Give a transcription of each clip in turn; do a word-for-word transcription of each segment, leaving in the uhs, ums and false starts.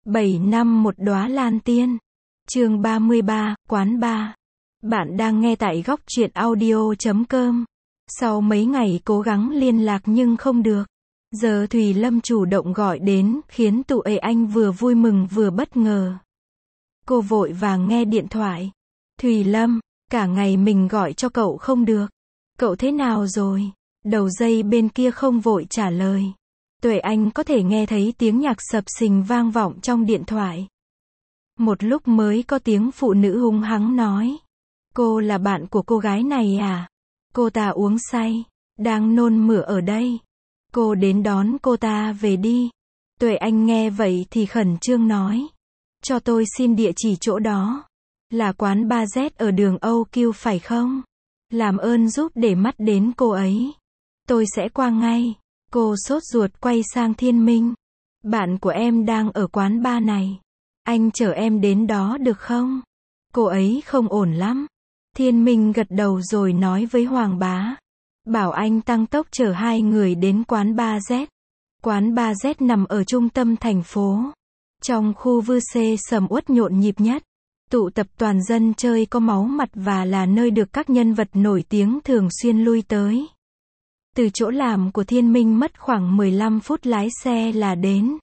bảy năm một đóa lan tiên. Chương ba mươi ba, quán bar. Bạn đang nghe tại góc truyện audio chấm com. Sau mấy ngày cố gắng liên lạc nhưng không được. Giờ Thùy Lâm chủ động gọi đến, khiến tụi ấy anh vừa vui mừng vừa bất ngờ. Cô vội vàng nghe điện thoại. Thùy Lâm, cả ngày mình gọi cho cậu không được. Cậu thế nào rồi? Đầu dây bên kia không vội trả lời. Tuệ Anh có thể nghe thấy tiếng nhạc sập sình vang vọng trong điện thoại. Một lúc mới có tiếng phụ nữ hung hăng nói. Cô là bạn của cô gái này à? Cô ta uống say, đang nôn mửa ở đây. Cô đến đón cô ta về đi. Tuệ Anh nghe vậy thì khẩn trương nói. Cho tôi xin địa chỉ chỗ đó. Là quán bar Z ở đường Âu Kiêu phải không? Làm ơn giúp để mắt đến cô ấy. Tôi sẽ qua ngay. Cô sốt ruột quay sang Thiên Minh. Bạn của em đang ở quán bar này. Anh chở em đến đó được không? Cô ấy không ổn lắm. Thiên Minh gật đầu rồi nói với Hoàng Bá. Bảo anh tăng tốc chở hai người đến quán bar Z. Quán bar Z nằm ở trung tâm thành phố. Trong khu vư xê sầm uất nhộn nhịp nhất. Tụ tập toàn dân chơi có máu mặt và là nơi được các nhân vật nổi tiếng thường xuyên lui tới. Từ chỗ làm của Thiên Minh mất khoảng mười lăm phút lái xe là đến.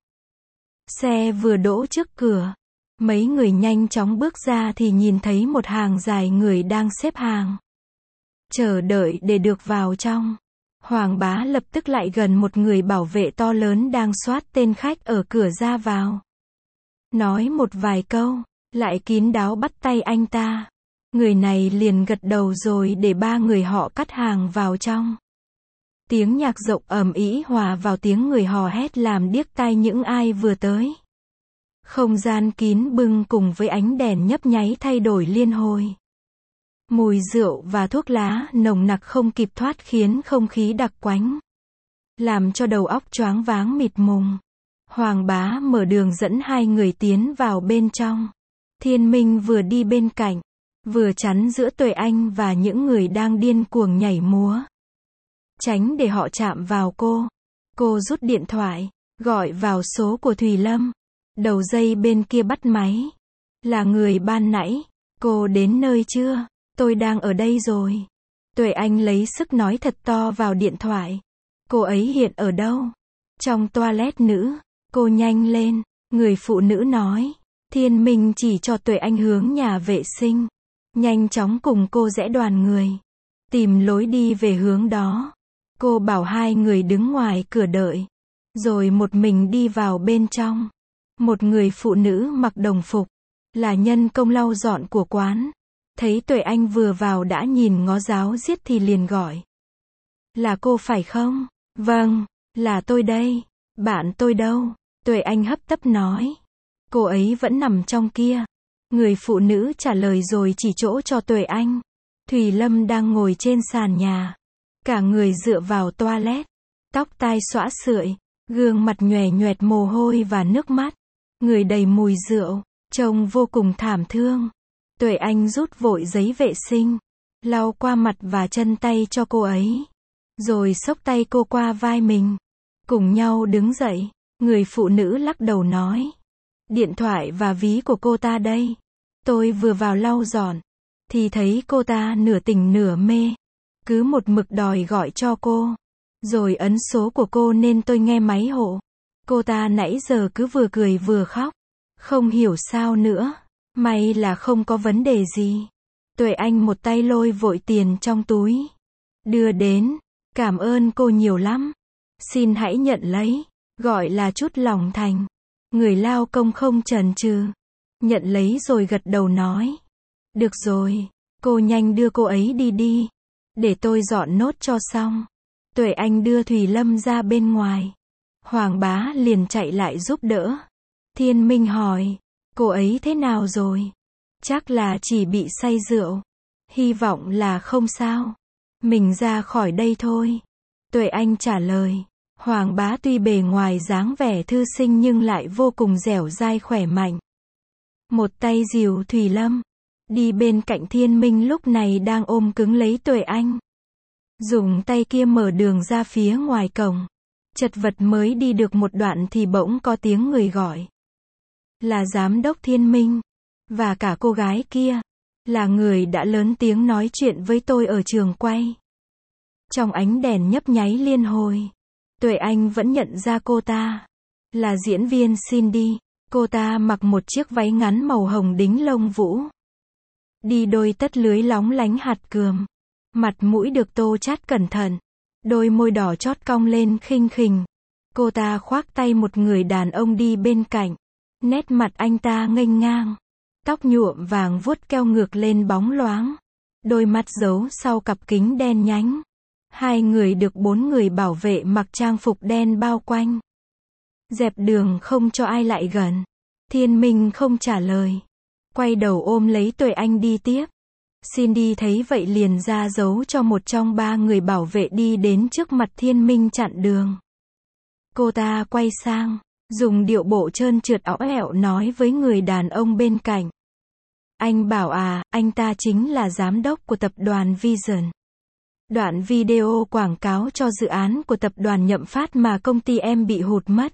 Xe vừa đỗ trước cửa. Mấy người nhanh chóng bước ra thì nhìn thấy một hàng dài người đang xếp hàng. Chờ đợi để được vào trong. Hoàng Bá lập tức lại gần một người bảo vệ to lớn đang soát tên khách ở cửa ra vào. Nói một vài câu, lại kín đáo bắt tay anh ta. Người này liền gật đầu rồi để ba người họ cắt hàng vào trong. Tiếng nhạc rộng ầm ĩ hòa vào tiếng người hò hét làm điếc tai những ai vừa tới. Không gian kín bưng cùng với ánh đèn nhấp nháy thay đổi liên hồi. Mùi rượu và thuốc lá nồng nặc không kịp thoát khiến không khí đặc quánh. Làm cho đầu óc choáng váng mịt mùng. Hoàng Bá mở đường dẫn hai người tiến vào bên trong. Thiên Minh vừa đi bên cạnh, vừa chắn giữa Tuệ Anh và những người đang điên cuồng nhảy múa. Tránh để họ chạm vào cô. Cô rút điện thoại, gọi vào số của Thùy Lâm. Đầu dây bên kia bắt máy. Là người ban nãy. Cô đến nơi chưa? Tôi đang ở đây rồi. Tuệ Anh lấy sức nói thật to vào điện thoại. Cô ấy hiện ở đâu? Trong toilet nữ. Cô nhanh lên. Người phụ nữ nói. Thiên Minh chỉ cho Tuệ Anh hướng nhà vệ sinh. Nhanh chóng cùng cô rẽ đoàn người. Tìm lối đi về hướng đó. Cô bảo hai người đứng ngoài cửa đợi. Rồi một mình đi vào bên trong. Một người phụ nữ mặc đồng phục. Là nhân công lau dọn của quán. Thấy Tuệ Anh vừa vào đã nhìn ngó giáo diết thì liền gọi. Là cô phải không? Vâng, là tôi đây. Bạn tôi đâu? Tuệ Anh hấp tấp nói. Cô ấy vẫn nằm trong kia. Người phụ nữ trả lời rồi chỉ chỗ cho Tuệ Anh. Thùy Lâm đang ngồi trên sàn nhà. Cả người dựa vào toilet. Tóc tai xõa sượi. Gương mặt nhòe nhoẹt mồ hôi và nước mắt. Người đầy mùi rượu. Trông vô cùng thảm thương. Tuệ Anh rút vội giấy vệ sinh. Lau qua mặt và chân tay cho cô ấy. Rồi xốc tay cô qua vai mình. Cùng nhau đứng dậy. Người phụ nữ lắc đầu nói. Điện thoại và ví của cô ta đây. Tôi vừa vào lau dọn. Thì thấy cô ta nửa tỉnh nửa mê. Cứ một mực đòi gọi cho cô. Rồi ấn số của cô nên tôi nghe máy hộ. Cô ta nãy giờ cứ vừa cười vừa khóc. Không hiểu sao nữa. May là không có vấn đề gì. Tuệ Anh một tay lôi vội tiền trong túi. Đưa đến. Cảm ơn cô nhiều lắm. Xin hãy nhận lấy. Gọi là chút lòng thành. Người lao công không chần chừ. Nhận lấy rồi gật đầu nói. Được rồi. Cô nhanh đưa cô ấy đi đi. Để tôi dọn nốt cho xong. Tuệ Anh đưa Thùy Lâm ra bên ngoài. Hoàng Bá liền chạy lại giúp đỡ. Thiên Minh hỏi. Cô ấy thế nào rồi? Chắc là chỉ bị say rượu. Hy vọng là không sao. Mình ra khỏi đây thôi. Tuệ Anh trả lời. Hoàng Bá tuy bề ngoài dáng vẻ thư sinh nhưng lại vô cùng dẻo dai khỏe mạnh. Một tay dìu Thùy Lâm. Đi bên cạnh Thiên Minh lúc này đang ôm cứng lấy Tuệ Anh. Dùng tay kia mở đường ra phía ngoài cổng. Chật vật mới đi được một đoạn thì bỗng có tiếng người gọi. là giám đốc Thiên Minh. Và cả cô gái kia, là người đã lớn tiếng nói chuyện với tôi ở trường quay. Trong ánh đèn nhấp nháy liên hồi, Tuệ Anh vẫn nhận ra cô ta. Là diễn viên Cindy. Cô ta mặc một chiếc váy ngắn màu hồng đính lông vũ. Đi đôi tất lưới lóng lánh hạt cườm. Mặt mũi được tô chát cẩn thận. Đôi môi đỏ chót cong lên khinh khỉnh. Cô ta khoác tay một người đàn ông đi bên cạnh. Nét mặt anh ta nghênh ngang. Tóc nhuộm vàng vuốt keo ngược lên bóng loáng. Đôi mắt giấu sau cặp kính đen nhánh. Hai người được bốn người bảo vệ mặc trang phục đen bao quanh. Dẹp đường không cho ai lại gần. Thiên Minh không trả lời. Quay đầu ôm lấy Tuệ Anh đi tiếp. Cindy thấy vậy liền ra dấu cho một trong ba người bảo vệ đi đến trước mặt Thiên Minh chặn đường. Cô ta quay sang, dùng điệu bộ trơn trượt õo ẻo nói với người đàn ông bên cạnh. Anh bảo à, anh ta chính là giám đốc của tập đoàn Vision. Đoạn video quảng cáo cho dự án của tập đoàn Nhậm Phát mà công ty em bị hụt mất.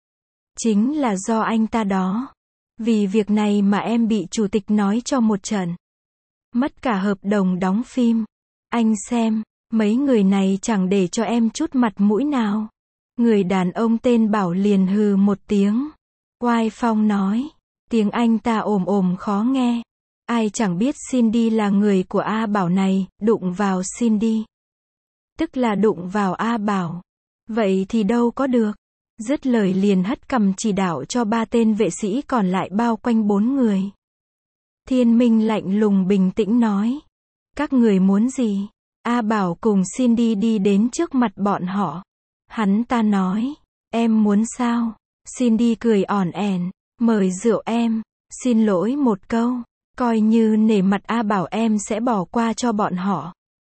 Chính là do anh ta đó. Vì việc này mà em bị chủ tịch nói cho một trận. Mất cả hợp đồng đóng phim. Anh xem, mấy người này chẳng để cho em chút mặt mũi nào. Người đàn ông tên Bảo liền hừ một tiếng. Oai phong nói. Tiếng anh ta ồm ồm khó nghe. Ai chẳng biết Cindy là người của A Bảo này, đụng vào Cindy. Tức là đụng vào A Bảo. Vậy thì đâu có được. Dứt lời liền hất cằm chỉ đạo cho ba tên vệ sĩ còn lại bao quanh bốn người. Thiên Minh lạnh lùng bình tĩnh nói. Các người muốn gì? A Bảo cùng Cindy đi đến trước mặt bọn họ. Hắn ta nói. Em muốn sao? Cindy cười ỏn ẻn. Mời rượu em. Xin lỗi một câu. Coi như nể mặt A Bảo em sẽ bỏ qua cho bọn họ.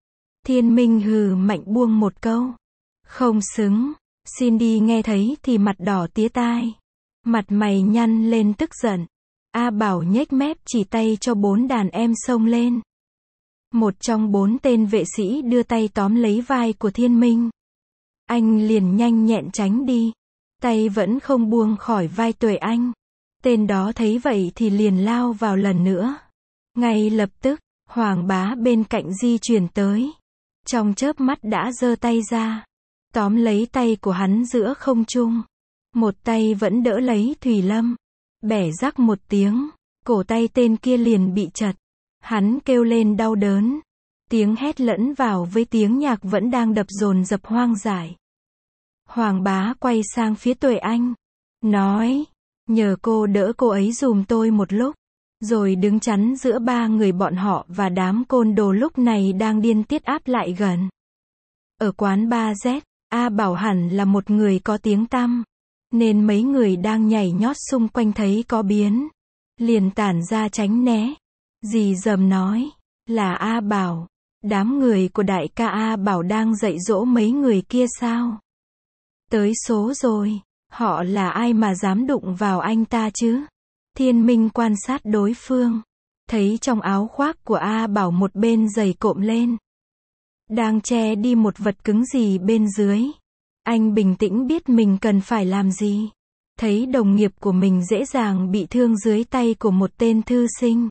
Thiên Minh hừ mạnh buông một câu. Không xứng. Cindy nghe thấy thì mặt đỏ tía tai. Mặt mày nhăn lên tức giận. A Bảo nhếch mép chỉ tay cho bốn đàn em xông lên. Một trong bốn tên vệ sĩ đưa tay tóm lấy vai của Thiên Minh. Anh liền nhanh nhẹn tránh đi. Tay vẫn không buông khỏi vai Tuệ Anh. Tên đó thấy vậy thì liền lao vào lần nữa. Ngay lập tức, Hoàng Bá bên cạnh di chuyển tới. Trong chớp mắt đã giơ tay ra. Tóm lấy tay của hắn giữa không trung. Một tay vẫn đỡ lấy Thùy Lâm. Bẻ rắc một tiếng. Cổ tay tên kia liền bị chật. Hắn kêu lên đau đớn. Tiếng hét lẫn vào với tiếng nhạc vẫn đang đập dồn dập hoang dại. Hoàng Bá quay sang phía Tuệ Anh. Nói. Nhờ cô đỡ cô ấy dùm tôi một lúc. Rồi đứng chắn giữa ba người bọn họ và đám côn đồ lúc này đang điên tiết áp lại gần. Ở quán ba Z, A Bảo hẳn là một người có tiếng tăm. Nên mấy người đang nhảy nhót xung quanh thấy có biến. Liền tản ra tránh né. Dì dầm nói. Là A Bảo. Đám người của đại ca A Bảo đang dạy dỗ mấy người kia sao? Tới số rồi. Họ là ai mà dám đụng vào anh ta chứ? Thiên Minh quan sát đối phương. Thấy trong áo khoác của A Bảo một bên giày cộm lên. Đang che đi một vật cứng gì bên dưới. Anh bình tĩnh biết mình cần phải làm gì. Thấy đồng nghiệp của mình dễ dàng bị thương dưới tay của một tên thư sinh.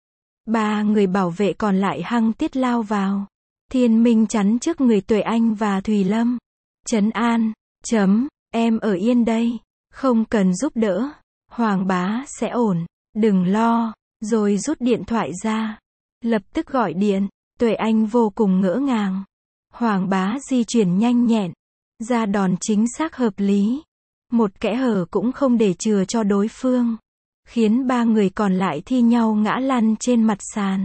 Ba người bảo vệ còn lại hăng tiết lao vào. Thiên Minh chắn trước người Tuệ Anh và Thùy Lâm. Trấn an. Chấm. Em ở yên đây. Không cần giúp đỡ. Hoàng Bá sẽ ổn. Đừng lo. Rồi rút điện thoại ra. Lập tức gọi điện. Tuệ Anh vô cùng ngỡ ngàng. Hoàng Bá di chuyển nhanh nhẹn. Ra đòn chính xác hợp lý. Một kẽ hở cũng không để chừa cho đối phương. Khiến ba người còn lại thi nhau ngã lăn trên mặt sàn.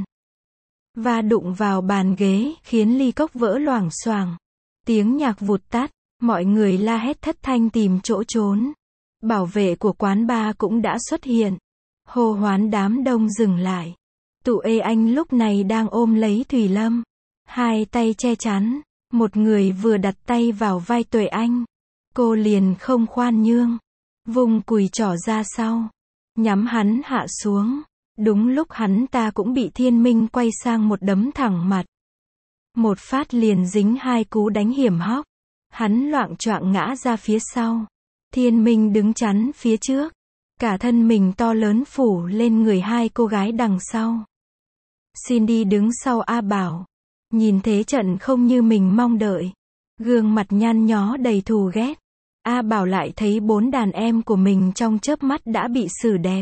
Và đụng vào bàn ghế, khiến ly cốc vỡ loảng xoảng. Tiếng nhạc vụt tắt. Mọi người la hét thất thanh tìm chỗ trốn. Bảo vệ của quán bar cũng đã xuất hiện. Hô hoán đám đông dừng lại. Tụ ê anh lúc này đang ôm lấy Thùy Lâm. Hai tay che chắn. Một người vừa đặt tay vào vai Tuệ Anh. Cô liền không khoan nhương. Vùng cùi trỏ ra sau. Nhắm hắn hạ xuống. Đúng lúc hắn ta cũng bị Thiên Minh quay sang một đấm thẳng mặt. Một phát liền dính hai cú đánh hiểm hóc. Hắn loạng choạng ngã ra phía sau. Thiên Minh đứng chắn phía trước. Cả thân mình to lớn phủ lên người hai cô gái đằng sau. Cindy đứng sau A Bảo. Nhìn thế trận không như mình mong đợi. Gương mặt nhăn nhó đầy thù ghét. A Bảo lại thấy bốn đàn em của mình trong chớp mắt đã bị xử đẹp.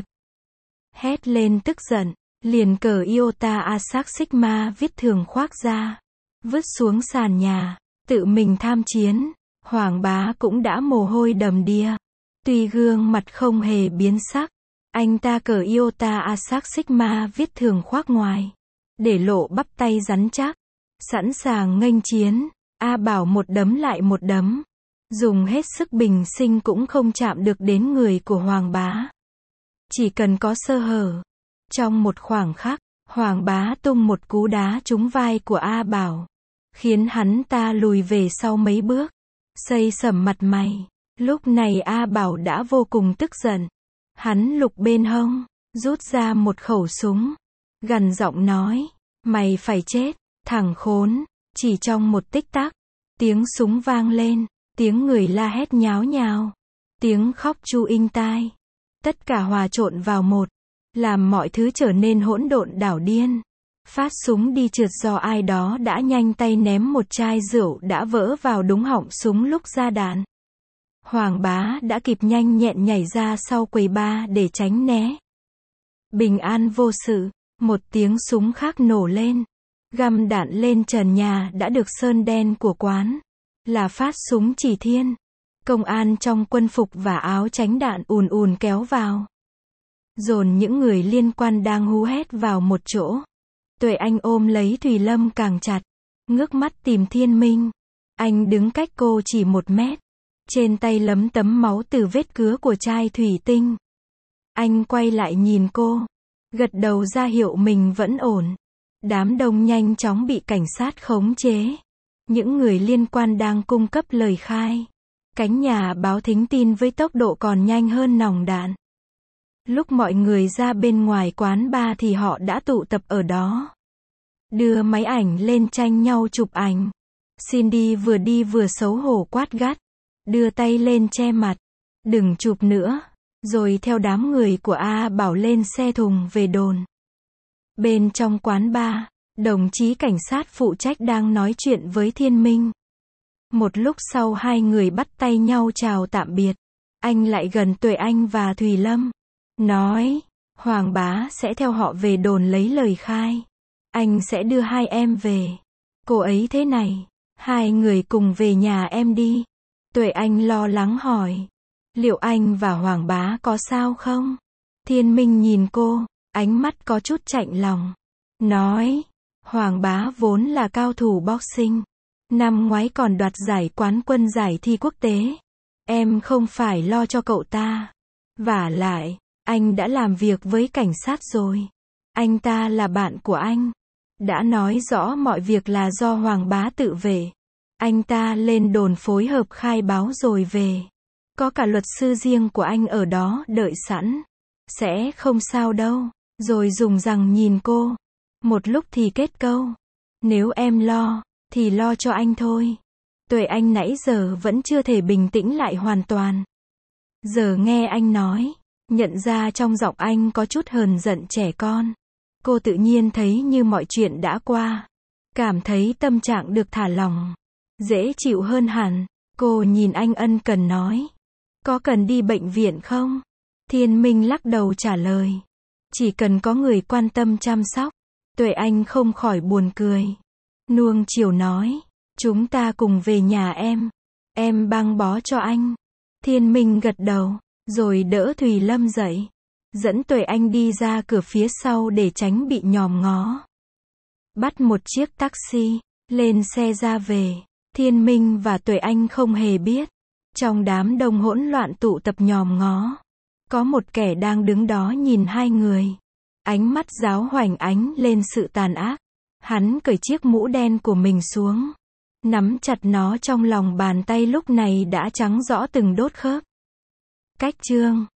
Hét lên tức giận. Liền cờ Iota Asac Sigma viết thường khoác ra. Vứt xuống sàn nhà. Tự mình tham chiến. Hoàng Bá cũng đã mồ hôi đầm đìa. Tuy gương mặt không hề biến sắc. Anh ta cờ Iota Asac Sigma viết thường khoác ngoài. Để lộ bắp tay rắn chắc. Sẵn sàng nghênh chiến. A Bảo một đấm lại một đấm. Dùng hết sức bình sinh cũng không chạm được đến người của Hoàng Bá. Chỉ cần có sơ hở. Trong một khoảng khắc, Hoàng Bá tung một cú đá trúng vai của A Bảo. Khiến hắn ta lùi về sau mấy bước. Xây sẩm mặt mày. Lúc này A Bảo đã vô cùng tức giận. Hắn lục bên hông, rút ra một khẩu súng. Gằn giọng nói, mày phải chết, thằng khốn. Chỉ trong một tích tắc, tiếng súng vang lên, tiếng người la hét nháo nhào, tiếng khóc chu inh tai. Tất cả hòa trộn vào một, làm mọi thứ trở nên hỗn độn đảo điên. Phát súng đi trượt do ai đó đã nhanh tay ném một chai rượu đã vỡ vào đúng họng súng lúc ra đạn. Hoàng Bá đã kịp nhanh nhẹn nhảy ra sau quầy bar để tránh né. Bình an vô sự, một tiếng súng khác nổ lên. Găm đạn lên trần nhà đã được sơn đen của quán. Là phát súng chỉ thiên. Công an trong quân phục và áo tránh đạn ùn ùn kéo vào. Dồn những người liên quan đang hú hét vào một chỗ. Tuệ Anh ôm lấy Thùy Lâm càng chặt. Ngước mắt tìm Thiên Minh. Anh đứng cách cô chỉ một mét. Trên tay lấm tấm máu từ vết cứa của chai thủy tinh. Anh quay lại nhìn cô. Gật đầu ra hiệu mình vẫn ổn. Đám đông nhanh chóng bị cảnh sát khống chế. Những người liên quan đang cung cấp lời khai. Cánh nhà báo thính tin với tốc độ còn nhanh hơn nòng đạn. Lúc mọi người ra bên ngoài quán bar thì họ đã tụ tập ở đó. Đưa máy ảnh lên tranh nhau chụp ảnh. Cindy vừa đi vừa xấu hổ quát gắt. Đưa tay lên che mặt. Đừng chụp nữa. Rồi theo đám người của A Bảo lên xe thùng về đồn. Bên trong quán bar, đồng chí cảnh sát phụ trách đang nói chuyện với Thiên Minh. Một lúc sau hai người bắt tay nhau chào tạm biệt. Anh lại gần Tuệ Anh và Thùy Lâm. Nói, Hoàng Bá sẽ theo họ về đồn lấy lời khai. Anh sẽ đưa hai em về. Cô ấy thế này, hai người cùng về nhà em đi. Tuệ Anh lo lắng hỏi. Liệu anh và Hoàng Bá có sao không? Thiên Minh nhìn cô, ánh mắt có chút chạnh lòng. Nói, Hoàng Bá vốn là cao thủ boxing. Năm ngoái còn đoạt giải quán quân giải thi quốc tế. Em không phải lo cho cậu ta. Vả lại, anh đã làm việc với cảnh sát rồi. Anh ta là bạn của anh. Đã nói rõ mọi việc là do Hoàng Bá tự vệ. Anh ta lên đồn phối hợp khai báo rồi về. Có cả luật sư riêng của anh ở đó đợi sẵn. Sẽ không sao đâu. Rồi dùng rằng nhìn cô. Một lúc thì kết câu. Nếu em lo, thì lo cho anh thôi. Tuệ Anh nãy giờ vẫn chưa thể bình tĩnh lại hoàn toàn. Giờ nghe anh nói, nhận ra trong giọng anh có chút hờn giận trẻ con. Cô tự nhiên thấy như mọi chuyện đã qua. Cảm thấy tâm trạng được thả lỏng. Dễ chịu hơn hẳn. Cô nhìn anh ân cần nói. Có cần đi bệnh viện không? Thiên Minh lắc đầu trả lời. Chỉ cần có người quan tâm chăm sóc. Tuệ Anh không khỏi buồn cười. Nuông chiều nói. Chúng ta cùng về nhà em. Em băng bó cho anh. Thiên Minh gật đầu. Rồi đỡ Thùy Lâm dậy. Dẫn Tuệ Anh đi ra cửa phía sau để tránh bị nhòm ngó. Bắt một chiếc taxi. Lên xe ra về. Thiên Minh và Tuệ Anh không hề biết. Trong đám đông hỗn loạn tụ tập nhòm ngó. Có một kẻ đang đứng đó nhìn hai người. Ánh mắt giáo hoành ánh lên sự tàn ác. Hắn cởi chiếc mũ đen của mình xuống. Nắm chặt nó trong lòng bàn tay lúc này đã trắng rõ từng đốt khớp. Cách chương